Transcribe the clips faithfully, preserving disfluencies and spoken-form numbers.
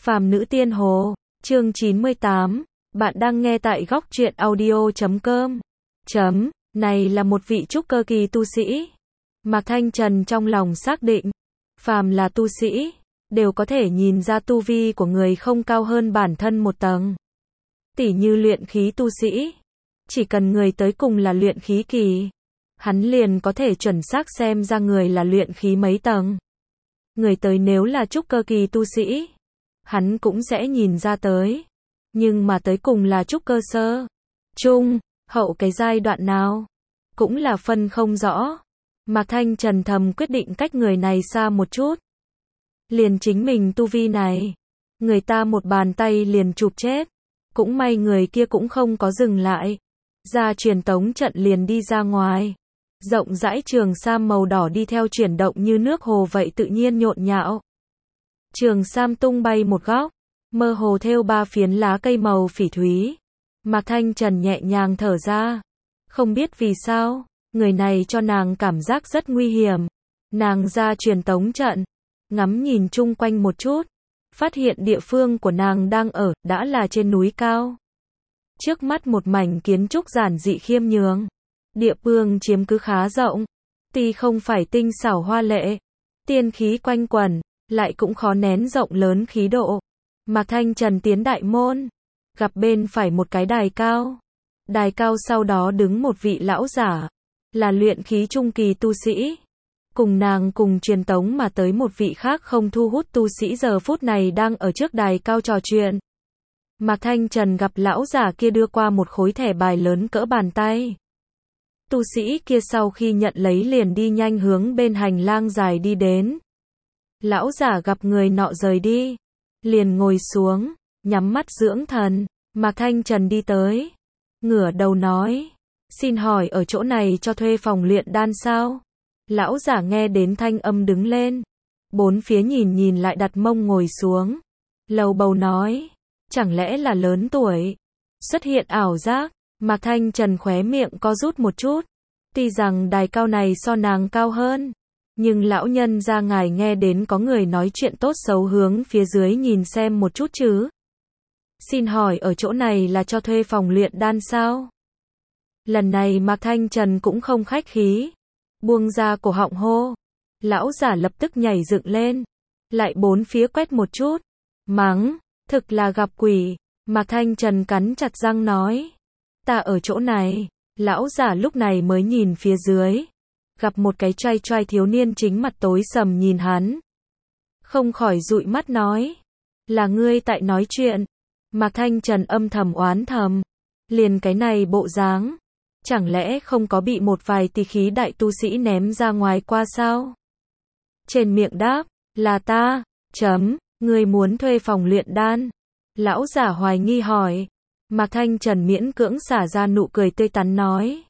Phàm Nữ Tiên Hồ, chương chín mươi tám, bạn đang nghe tại góc truyện audio chấm com. Chấm, này là một vị trúc cơ kỳ tu sĩ. Mạc Thanh Trần trong lòng xác định, phàm là tu sĩ, đều có thể nhìn ra tu vi của người không cao hơn bản thân một tầng. Tỉ như luyện khí tu sĩ, chỉ cần người tới cùng là luyện khí kỳ, hắn liền có thể chuẩn xác xem ra người là luyện khí mấy tầng. Người tới nếu là trúc cơ kỳ tu sĩ, hắn cũng sẽ nhìn ra tới. Nhưng mà tới cùng là trúc cơ sơ, trung, hậu cái giai đoạn nào, cũng là phân không rõ. Mạc Thanh Trần thầm quyết định cách người này xa một chút. Liền chính mình tu vi này, người ta một bàn tay liền chụp chết. Cũng may người kia cũng không có dừng lại. Ra truyền tống trận liền đi ra ngoài. Rộng rãi trường sam màu đỏ đi theo chuyển động như nước hồ vậy tự nhiên nhộn nhạo. Trường sam tung bay một góc, mơ hồ thêu ba phiến lá cây màu phỉ thúy. Mạc Thanh Trần nhẹ nhàng thở ra. Không biết vì sao, người này cho nàng cảm giác rất nguy hiểm. Nàng ra truyền tống trận, ngắm nhìn chung quanh một chút, phát hiện địa phương của nàng đang ở đã là trên núi cao. Trước mắt một mảnh kiến trúc giản dị khiêm nhường. Địa phương chiếm cứ khá rộng, tuy không phải tinh xảo hoa lệ, tiên khí quanh quẩn, lại cũng khó nén rộng lớn khí độ. Mạc Thanh Trần tiến đại môn, gặp bên phải một cái đài cao. Đài cao sau đó đứng một vị lão giả, là luyện khí trung kỳ tu sĩ. Cùng nàng cùng truyền tống mà tới một vị khác không thu hút tu sĩ giờ phút này đang ở trước đài cao trò chuyện. Mạc Thanh Trần gặp lão giả kia đưa qua một khối thẻ bài lớn cỡ bàn tay. Tu sĩ kia sau khi nhận lấy liền đi nhanh hướng bên hành lang dài đi đến. Lão giả gặp người nọ rời đi, liền ngồi xuống, nhắm mắt dưỡng thần. Mạc Thanh Trần đi tới, ngửa đầu nói, xin hỏi ở chỗ này cho thuê phòng luyện đan sao? Lão giả nghe đến thanh âm đứng lên, bốn phía nhìn nhìn lại đặt mông ngồi xuống, lầu bầu nói, chẳng lẽ là lớn tuổi, xuất hiện ảo giác. Mạc Thanh Trần khóe miệng co rút một chút, tuy rằng đài cao này so nàng cao hơn, nhưng lão nhân ra ngài nghe đến có người nói chuyện tốt xấu hướng phía dưới nhìn xem một chút chứ. Xin hỏi ở chỗ này là cho thuê phòng luyện đan sao? Lần này Mạc Thanh Trần cũng không khách khí, buông ra cổ họng hô. Lão giả lập tức nhảy dựng lên, lại bốn phía quét một chút, mắng, thực là gặp quỷ. Mạc Thanh Trần cắn chặt răng nói, ta ở chỗ này. Lão giả lúc này mới nhìn phía dưới, gặp một cái trai trai thiếu niên chính mặt tối sầm nhìn hắn. Không khỏi dụi mắt nói, là ngươi tại nói chuyện. Mạc Thanh Trần âm thầm oán thầm, liền cái này bộ dáng, chẳng lẽ không có bị một vài tỳ khí đại tu sĩ ném ra ngoài qua sao? Trên miệng đáp, là ta, chấm, ngươi muốn thuê phòng luyện đan. Lão giả hoài nghi hỏi. Mạc Thanh Trần miễn cưỡng xả ra nụ cười tươi tắn nói,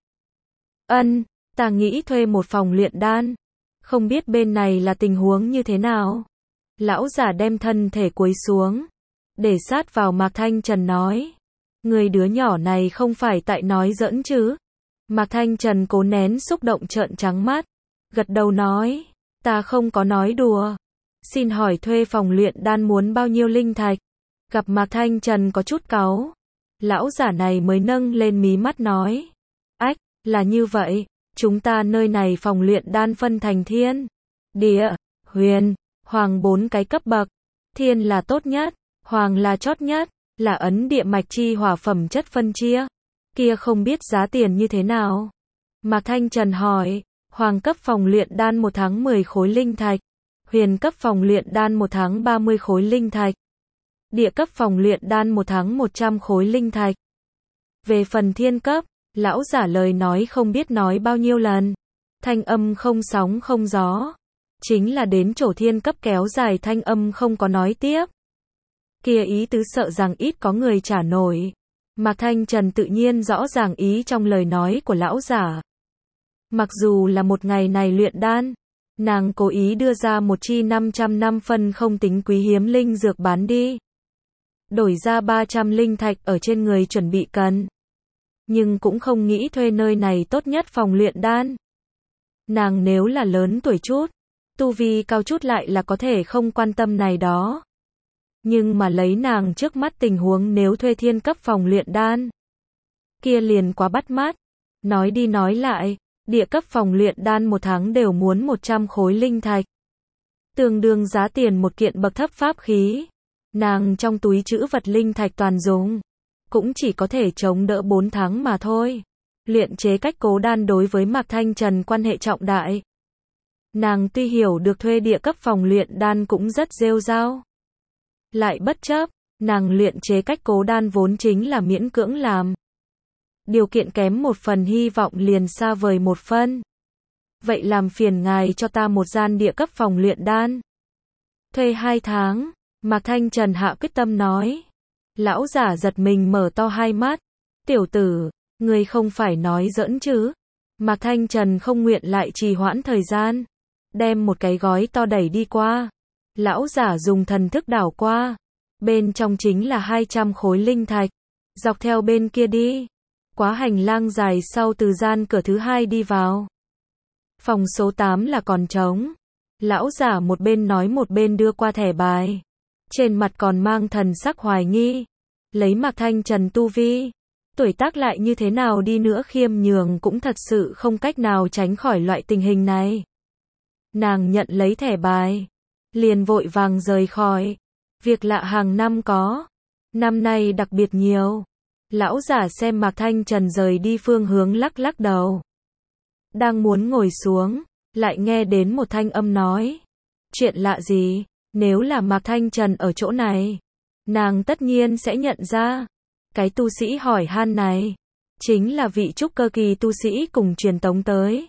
ân, ta nghĩ thuê một phòng luyện đan, không biết bên này là tình huống như thế nào. Lão giả đem thân thể cúi xuống, để sát vào Mạc Thanh Trần nói, người đứa nhỏ này không phải tại nói giỡn chứ? Mạc Thanh Trần cố nén xúc động trợn trắng mắt, gật đầu nói, ta không có nói đùa. Xin hỏi thuê phòng luyện đan muốn bao nhiêu linh thạch? Gặp Mạc Thanh Trần có chút cáu, lão giả này mới nâng lên mí mắt nói, ách, là như vậy, chúng ta nơi này phòng luyện đan phân thành thiên, địa, huyền, hoàng bốn cái cấp bậc. Thiên là tốt nhất, hoàng là chót nhất, là ấn địa mạch chi hỏa phẩm chất phân chia. Kia không biết giá tiền như thế nào? Mạc Thanh Trần hỏi, hoàng cấp phòng luyện đan một tháng mười khối linh thạch, huyền cấp phòng luyện đan một tháng ba mươi khối linh thạch, địa cấp phòng luyện đan một tháng một trăm khối linh thạch. Về phần thiên cấp, lão giả lời nói không biết nói bao nhiêu lần, thanh âm không sóng không gió, chính là đến chỗ thiên cấp kéo dài thanh âm không có nói tiếp. Kia ý tứ sợ rằng ít có người trả nổi. Mạc Thanh Trần tự nhiên rõ ràng ý trong lời nói của lão giả. Mặc dù là một ngày này luyện đan, nàng cố ý đưa ra một chi năm trăm năm phân không tính quý hiếm linh dược bán đi, đổi ra ba trăm linh thạch ở trên người chuẩn bị cần. Nhưng cũng không nghĩ thuê nơi này tốt nhất phòng luyện đan. Nàng nếu là lớn tuổi chút, tu vi cao chút lại là có thể không quan tâm này đó. Nhưng mà lấy nàng trước mắt tình huống nếu thuê thiên cấp phòng luyện đan, kia liền quá bắt mắt. Nói đi nói lại, địa cấp phòng luyện đan một tháng đều muốn một trăm khối linh thạch. Tương đương giá tiền một kiện bậc thấp pháp khí. Nàng trong túi trữ vật linh thạch toàn dùng, cũng chỉ có thể chống đỡ bốn tháng mà thôi. Luyện chế cách cố đan đối với Mạc Thanh Trần quan hệ trọng đại. Nàng tuy hiểu được thuê địa cấp phòng luyện đan cũng rất rêu rao, lại bất chấp, nàng luyện chế cách cố đan vốn chính là miễn cưỡng làm. Điều kiện kém một phần hy vọng liền xa vời một phân. Vậy làm phiền ngài cho ta một gian địa cấp phòng luyện đan. Thuê hai tháng, Mạc Thanh Trần hạ quyết tâm nói. Lão giả giật mình mở to hai mắt. Tiểu tử, ngươi không phải nói giỡn chứ? Mạc Thanh Trần không nguyện lại trì hoãn thời gian, đem một cái gói to đẩy đi qua. Lão giả dùng thần thức đảo qua, bên trong chính là hai trăm khối linh thạch. Dọc theo bên kia đi, quá hành lang dài sau từ gian cửa thứ hai đi vào. Phòng số tám là còn trống. Lão giả một bên nói một bên đưa qua thẻ bài, trên mặt còn mang thần sắc hoài nghi. Lấy Mạc Thanh Trần tu vi, tuổi tác lại như thế nào đi nữa khiêm nhường cũng thật sự không cách nào tránh khỏi loại tình hình này. Nàng nhận lấy thẻ bài, liền vội vàng rời khỏi. Việc lạ hàng năm có, năm nay đặc biệt nhiều. Lão giả xem Mạc Thanh Trần rời đi phương hướng lắc lắc đầu. Đang muốn ngồi xuống, lại nghe đến một thanh âm nói. Chuyện lạ gì? Nếu là Mạc Thanh Trần ở chỗ này, nàng tất nhiên sẽ nhận ra. Cái tu sĩ hỏi han này, chính là vị trúc cơ kỳ tu sĩ cùng truyền tống tới.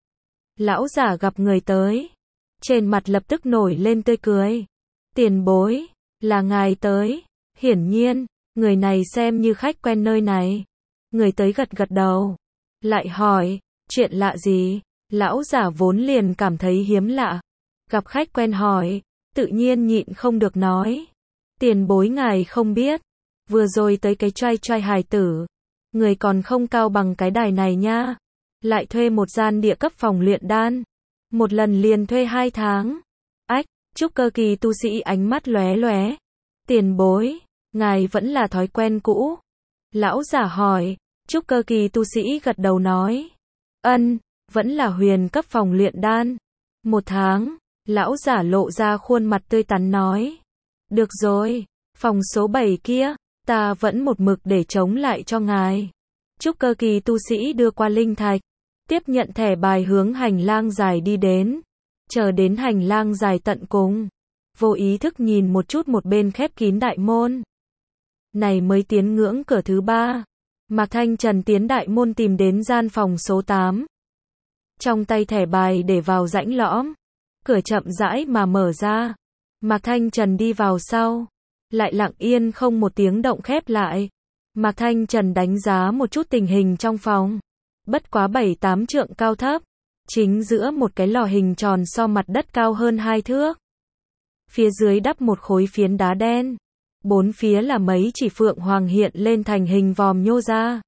Lão giả gặp người tới, trên mặt lập tức nổi lên tươi cười. Tiền bối, là ngài tới. Hiển nhiên, người này xem như khách quen nơi này. Người tới gật gật đầu, lại hỏi, chuyện lạ gì? Lão giả vốn liền cảm thấy hiếm lạ, gặp khách quen hỏi, tự nhiên nhịn không được nói. Tiền bối ngài không biết, vừa rồi tới cái trai trai hài tử, người còn không cao bằng cái đài này nha. Lại thuê một gian địa cấp phòng luyện đan, một lần liền thuê hai tháng. Ách, trúc cơ kỳ tu sĩ ánh mắt lóe lóe. Tiền bối, ngài vẫn là thói quen cũ. Lão giả hỏi, trúc cơ kỳ tu sĩ gật đầu nói. Ân, vẫn là huyền cấp phòng luyện đan. Một tháng, lão giả lộ ra khuôn mặt tươi tắn nói. Được rồi, phòng số bảy kia, ta vẫn một mực để chống lại cho ngài. Trúc cơ kỳ tu sĩ đưa qua linh thạch, tiếp nhận thẻ bài hướng hành lang dài đi đến. Chờ đến hành lang dài tận cùng, vô ý thức nhìn một chút một bên khép kín đại môn. Này mới tiến ngưỡng cửa thứ ba. Mạc Thanh Trần tiến đại môn tìm đến gian phòng số tám. Trong tay thẻ bài để vào rãnh lõm, cửa chậm rãi mà mở ra. Mạc Thanh Trần đi vào sau, lại lặng yên không một tiếng động khép lại. Mạc Thanh Trần đánh giá một chút tình hình trong phòng. Bất quá bảy tám trượng cao thấp, chính giữa một cái lò hình tròn so mặt đất cao hơn hai thước. Phía dưới đắp một khối phiến đá đen. Bốn phía là mấy chỉ phượng hoàng hiện lên thành hình vòm nhô ra.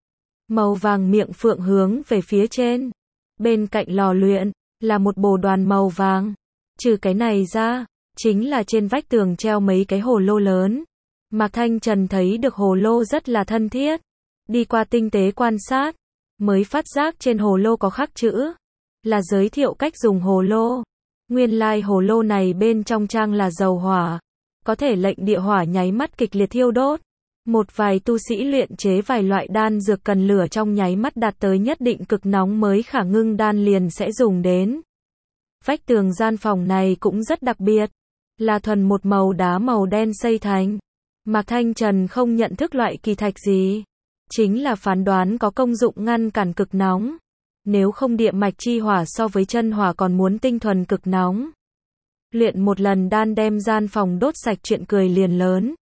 Màu vàng miệng phượng hướng về phía trên. Bên cạnh lò luyện, là một bồ đoàn màu vàng. Trừ cái này ra, chính là trên vách tường treo mấy cái hồ lô lớn. Mạc Thanh Trần thấy được hồ lô rất là thân thiết. Đi qua tinh tế quan sát, mới phát giác trên hồ lô có khắc chữ. Là giới thiệu cách dùng hồ lô. Nguyên lai like hồ lô này bên trong trang là dầu hỏa. Có thể lệnh địa hỏa nháy mắt kịch liệt thiêu đốt. Một vài tu sĩ luyện chế vài loại đan dược cần lửa trong nháy mắt đạt tới nhất định cực nóng mới khả ngưng đan liền sẽ dùng đến. Vách tường gian phòng này cũng rất đặc biệt, là thuần một màu đá màu đen xây thành. Mạc Thanh Trần không nhận thức loại kỳ thạch gì, chính là phán đoán có công dụng ngăn cản cực nóng. Nếu không địa mạch chi hỏa so với chân hỏa còn muốn tinh thuần cực nóng. Luyện một lần đan đem gian phòng đốt sạch chuyện cười liền lớn.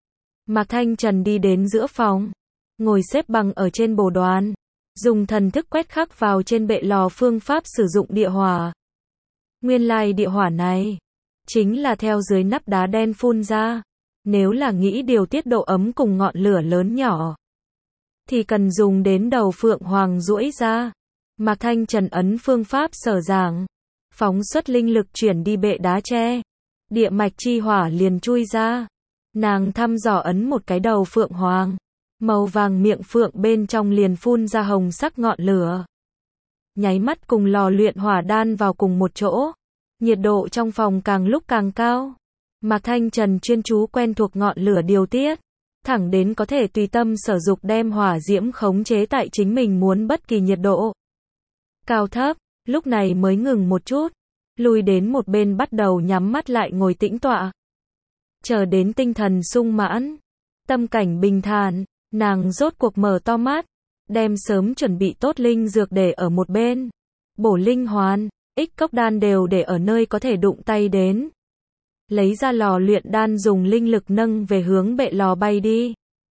Mạc Thanh Trần đi đến giữa phòng, ngồi xếp bằng ở trên bồ đoàn, dùng thần thức quét khắc vào trên bệ lò phương pháp sử dụng địa hỏa. Nguyên lai địa hỏa này, chính là theo dưới nắp đá đen phun ra. Nếu là nghĩ điều tiết độ ấm cùng ngọn lửa lớn nhỏ, thì cần dùng đến đầu phượng hoàng duỗi ra. Mạc Thanh Trần ấn phương pháp sở giảng, phóng xuất linh lực chuyển đi bệ đá tre. Địa mạch chi hỏa liền chui ra. Nàng thăm dò ấn một cái đầu phượng hoàng. Màu vàng miệng phượng bên trong liền phun ra hồng sắc ngọn lửa. Nháy mắt cùng lò luyện hỏa đan vào cùng một chỗ. Nhiệt độ trong phòng càng lúc càng cao. Mạc Thanh Trần chuyên chú quen thuộc ngọn lửa điều tiết. Thẳng đến có thể tùy tâm sở dục đem hỏa diễm khống chế tại chính mình muốn bất kỳ nhiệt độ. Cao thấp, lúc này mới ngừng một chút. Lùi đến một bên bắt đầu nhắm mắt lại ngồi tĩnh tọa. Chờ đến tinh thần sung mãn. Tâm cảnh bình thản, nàng rốt cuộc mở to mắt. Đem sớm chuẩn bị tốt linh dược để ở một bên. Bổ linh hoàn, ích cốc đan đều để ở nơi có thể đụng tay đến. Lấy ra lò luyện đan dùng linh lực nâng về hướng bệ lò bay đi.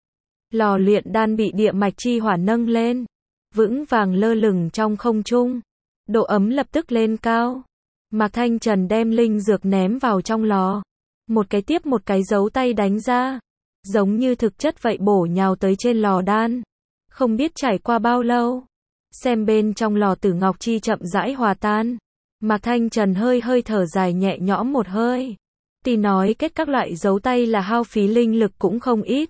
Lò luyện đan bị địa mạch chi hỏa nâng lên. Vững vàng lơ lửng trong không trung. Độ ấm lập tức lên cao. Mạc Thanh Trần đem linh dược ném vào trong lò. Một cái tiếp một cái dấu tay đánh ra. Giống như thực chất vậy bổ nhào tới trên lò đan. Không biết trải qua bao lâu. Xem bên trong lò tử ngọc chi chậm rãi hòa tan. Mạc Thanh Trần hơi hơi thở dài nhẹ nhõm một hơi. Tuy nói kết các loại dấu tay là hao phí linh lực cũng không ít.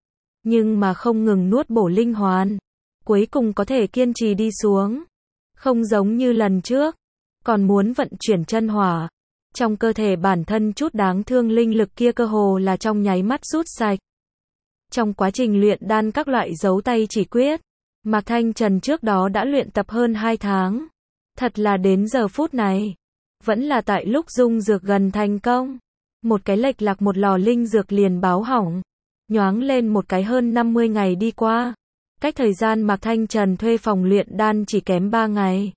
Nhưng mà không ngừng nuốt bổ linh hoàn. Cuối cùng có thể kiên trì đi xuống. Không giống như lần trước. Còn muốn vận chuyển chân hỏa. Trong cơ thể bản thân chút đáng thương linh lực kia cơ hồ là trong nháy mắt rút sạch. Trong quá trình luyện đan các loại dấu tay chỉ quyết. Mạc Thanh Trần trước đó đã luyện tập hơn hai tháng. Thật là đến giờ phút này. Vẫn là tại lúc dung dược gần thành công. Một cái lệch lạc một lò linh dược liền báo hỏng. Nhoáng lên một cái hơn năm mươi ngày đi qua. Cách thời gian Mạc Thanh Trần thuê phòng luyện đan chỉ kém ba ngày.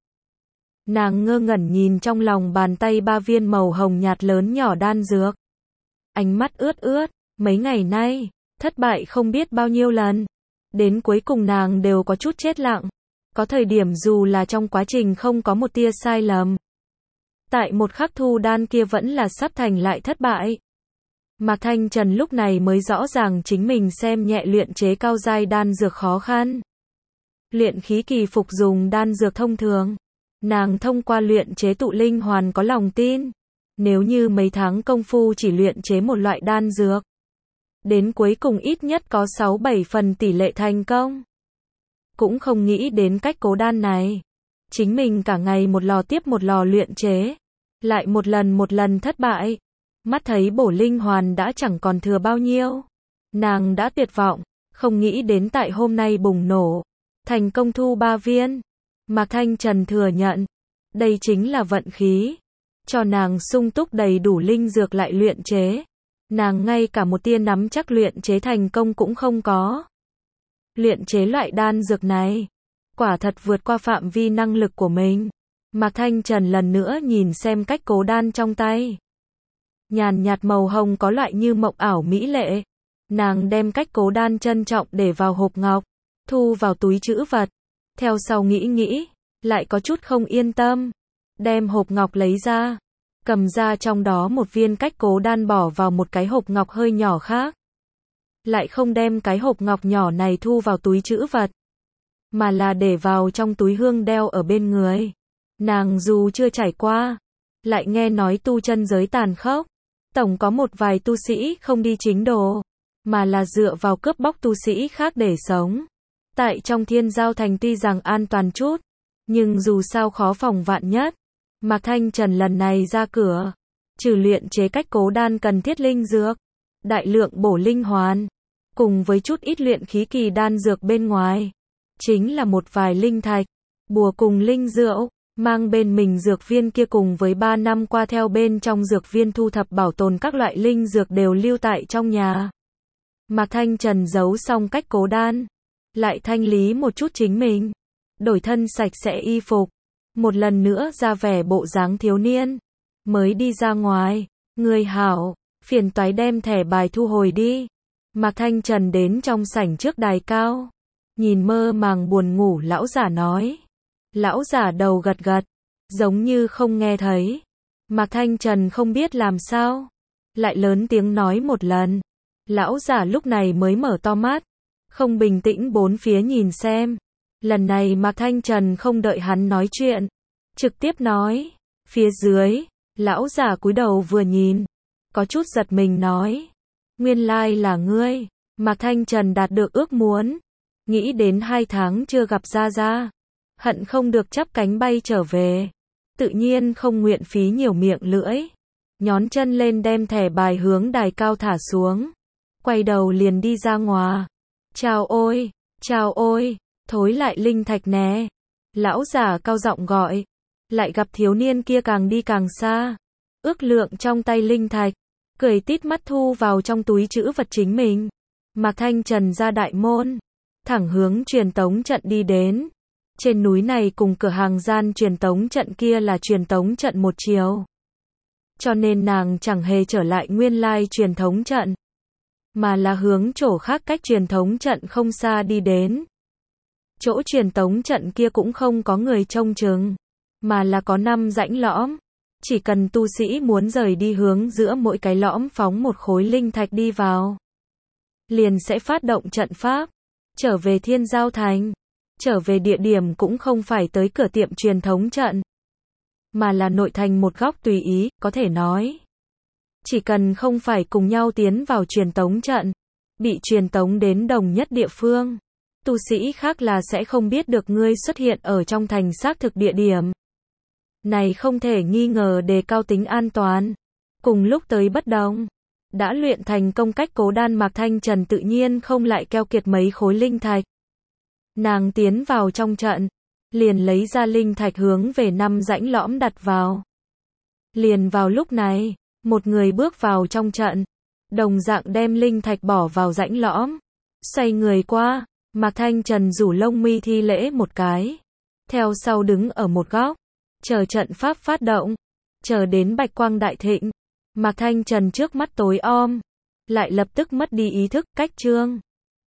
Nàng ngơ ngẩn nhìn trong lòng bàn tay ba viên màu hồng nhạt lớn nhỏ đan dược. Ánh mắt ướt ướt, mấy ngày nay, thất bại không biết bao nhiêu lần. Đến cuối cùng nàng đều có chút chết lặng. Có thời điểm dù là trong quá trình không có một tia sai lầm. Tại một khắc thu đan kia vẫn là sắp thành lại thất bại. Mạc Thanh Trần lúc này mới rõ ràng chính mình xem nhẹ luyện chế cao giai đan dược khó khăn. Luyện khí kỳ phục dùng đan dược thông thường. Nàng thông qua luyện chế tụ linh hoàn có lòng tin. Nếu như mấy tháng công phu chỉ luyện chế một loại đan dược. Đến cuối cùng ít nhất có sáu bảy phần tỷ lệ thành công. Cũng không nghĩ đến cách cố đan này. Chính mình cả ngày một lò tiếp một lò luyện chế. Lại một lần một lần thất bại. Mắt thấy bổ linh hoàn đã chẳng còn thừa bao nhiêu. Nàng đã tuyệt vọng. Không nghĩ đến tại hôm nay bùng nổ. Thành công thu ba viên. Mạc Thanh Trần thừa nhận. Đây chính là vận khí. Cho nàng sung túc đầy đủ linh dược lại luyện chế. Nàng ngay cả một tia nắm chắc luyện chế thành công cũng không có. Luyện chế loại đan dược này. Quả thật vượt qua phạm vi năng lực của mình. Mạc Thanh Trần lần nữa nhìn xem cách cố đan trong tay. Nhàn nhạt màu hồng có loại như mộng ảo mỹ lệ. Nàng đem cách cố đan trân trọng để vào hộp ngọc. Thu vào túi trữ vật. Theo sau nghĩ nghĩ. Lại có chút không yên tâm. Đem hộp ngọc lấy ra. Cầm ra trong đó một viên cách cố đan bỏ vào một cái hộp ngọc hơi nhỏ khác. Lại không đem cái hộp ngọc nhỏ này thu vào túi trữ vật. Mà là để vào trong túi hương đeo ở bên người. Nàng dù chưa trải qua. Lại nghe nói tu chân giới tàn khốc. Tổng có một vài tu sĩ không đi chính đồ. Mà là dựa vào cướp bóc tu sĩ khác để sống. Tại trong Thiên Giao Thành tuy rằng an toàn chút. Nhưng dù sao khó phòng vạn nhất. Mạc Thanh Trần lần này ra cửa. Trừ luyện chế cách cố đan cần thiết linh dược. Đại lượng bổ linh hoàn. Cùng với chút ít luyện khí kỳ đan dược bên ngoài. Chính là một vài linh thạch. Bùa cùng linh rượu. Mang bên mình dược viên kia cùng với ba năm qua theo bên trong dược viên thu thập bảo tồn các loại linh dược đều lưu tại trong nhà. Mạc Thanh Trần giấu xong cách cố đan. Lại thanh lý một chút chính mình. Đổi thân sạch sẽ y phục. Một lần nữa ra vẻ bộ dáng thiếu niên. Mới đi ra ngoài. Người hảo. Phiền toái đem thẻ bài thu hồi đi. Mạc Thanh Trần đến trong sảnh trước đài cao. Nhìn mơ màng buồn ngủ lão giả nói. Lão giả đầu gật gật. Giống như không nghe thấy. Mạc Thanh Trần không biết làm sao. Lại lớn tiếng nói một lần. Lão giả lúc này mới mở to mắt. Không bình tĩnh bốn phía nhìn xem. Lần này Mạc Thanh Trần không đợi hắn nói chuyện. Trực tiếp nói. Phía dưới. Lão giả cúi đầu vừa nhìn. Có chút giật mình nói. Nguyên lai là ngươi. Mạc Thanh Trần đạt được ước muốn. Nghĩ đến hai tháng chưa gặp Gia Gia. Hận không được chắp cánh bay trở về. Tự nhiên không nguyện phí nhiều miệng lưỡi. Nhón chân lên đem thẻ bài hướng đài cao thả xuống. Quay đầu liền đi ra ngoài. Chào ôi, chào ôi, thối lại linh thạch nè. Lão giả cao giọng gọi. Lại gặp thiếu niên kia càng đi càng xa. Ước lượng trong tay linh thạch. Cười tít mắt thu vào trong túi trữ vật chính mình. Mạc Thanh Trần ra đại môn. Thẳng hướng truyền tống trận đi đến. Trên núi này cùng cửa hàng gian truyền tống trận kia là truyền tống trận một chiều. Cho nên nàng chẳng hề trở lại nguyên lai truyền thống trận. Mà là hướng chỗ khác cách truyền thống trận không xa đi đến. Chỗ truyền tống trận kia cũng không có người trông chừng. Mà là có năm rãnh lõm. Chỉ cần tu sĩ muốn rời đi hướng giữa mỗi cái lõm phóng một khối linh thạch đi vào. Liền sẽ phát động trận pháp. Trở về Thiên Giao Thành. Trở về địa điểm cũng không phải tới cửa tiệm truyền thống trận. Mà là nội thành một góc tùy ý, có thể nói. Chỉ cần không phải cùng nhau tiến vào truyền tống trận. Bị truyền tống đến đồng nhất địa phương. Tu sĩ khác là sẽ không biết được ngươi xuất hiện ở trong thành xác thực địa điểm. Này không thể nghi ngờ đề cao tính an toàn. Cùng lúc tới bất đồng. Đã luyện thành công cách cố đan Mạc Thanh Trần tự nhiên không lại keo kiệt mấy khối linh thạch. Nàng tiến vào trong trận. Liền lấy ra linh thạch hướng về năm rãnh lõm đặt vào. Liền vào lúc này. Một người bước vào trong trận. Đồng dạng đem linh thạch bỏ vào rãnh lõm. Xoay người qua. Mạc Thanh Trần rủ lông mi thi lễ một cái. Theo sau đứng ở một góc. Chờ trận pháp phát động. Chờ đến bạch quang đại thịnh. Mạc Thanh Trần trước mắt tối om. Lại lập tức mất đi ý thức, cách chương.